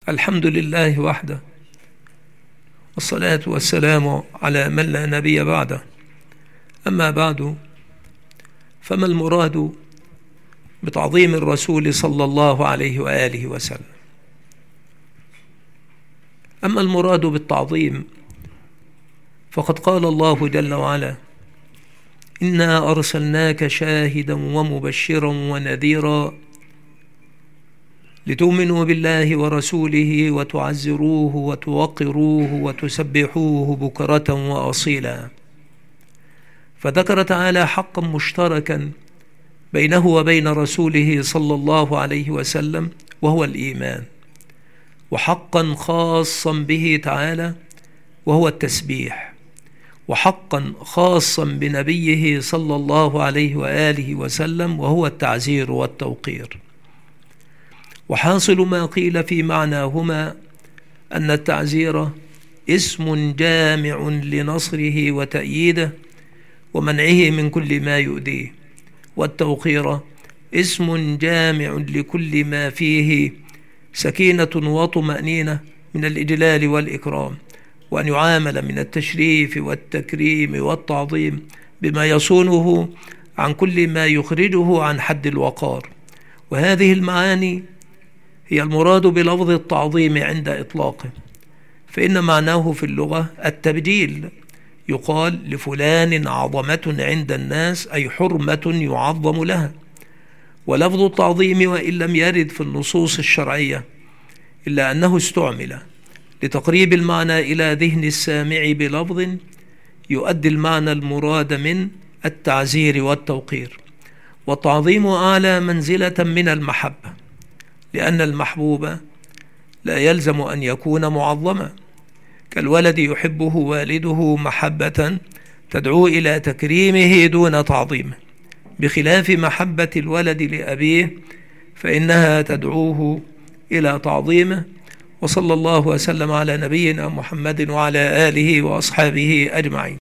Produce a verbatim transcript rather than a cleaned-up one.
الحمد لله وحده، والصلاة والسلام على من لا نبي بعده. أما بعد، فما المراد بتعظيم الرسول صلى الله عليه وآله وسلم؟ أما المراد بالتعظيم فقد قال الله جل وعلا: إنا أرسلناك شاهدا ومبشرا ونذيرا لتؤمنوا بالله ورسوله وتعزروه وتوقروه وتسبحوه بكرة وأصيلا. فذكر تعالى حقا مشتركا بينه وبين رسوله صلى الله عليه وسلم، وهو الإيمان، وحقا خاصا به تعالى وهو التسبيح، وحقا خاصا بنبيه صلى الله عليه وآله وسلم وهو التعزير والتوقير. وحاصل ما قيل في معناهما أن التعزير اسم جامع لنصره وتأييده ومنعه من كل ما يؤذيه، والتوقير اسم جامع لكل ما فيه سكينة وطمأنينة من الإجلال والإكرام، وأن يعامل من التشريف والتكريم والتعظيم بما يصونه عن كل ما يخرجه عن حد الوقار. وهذه المعاني هي المراد بلفظ التعظيم عند إطلاقه، فإن معناه في اللغة التبجيل. يقال لفلان عظمة عند الناس، أي حرمة يعظم لها. ولفظ التعظيم وإن لم يرد في النصوص الشرعية إلا أنه استعمل لتقريب المعنى إلى ذهن السامع بلفظ يؤدي المعنى المراد من التعزير والتوقير. والتعظيم أعلى منزلة من المحبة، لأن المحبوب لا يلزم أن يكون معظما، كالولد يحبه والده محبة تدعو إلى تكريمه دون تعظيمه، بخلاف محبة الولد لأبيه فإنها تدعوه إلى تعظيمه. وصلى الله وسلم على نبينا محمد وعلى آله وأصحابه أجمعين.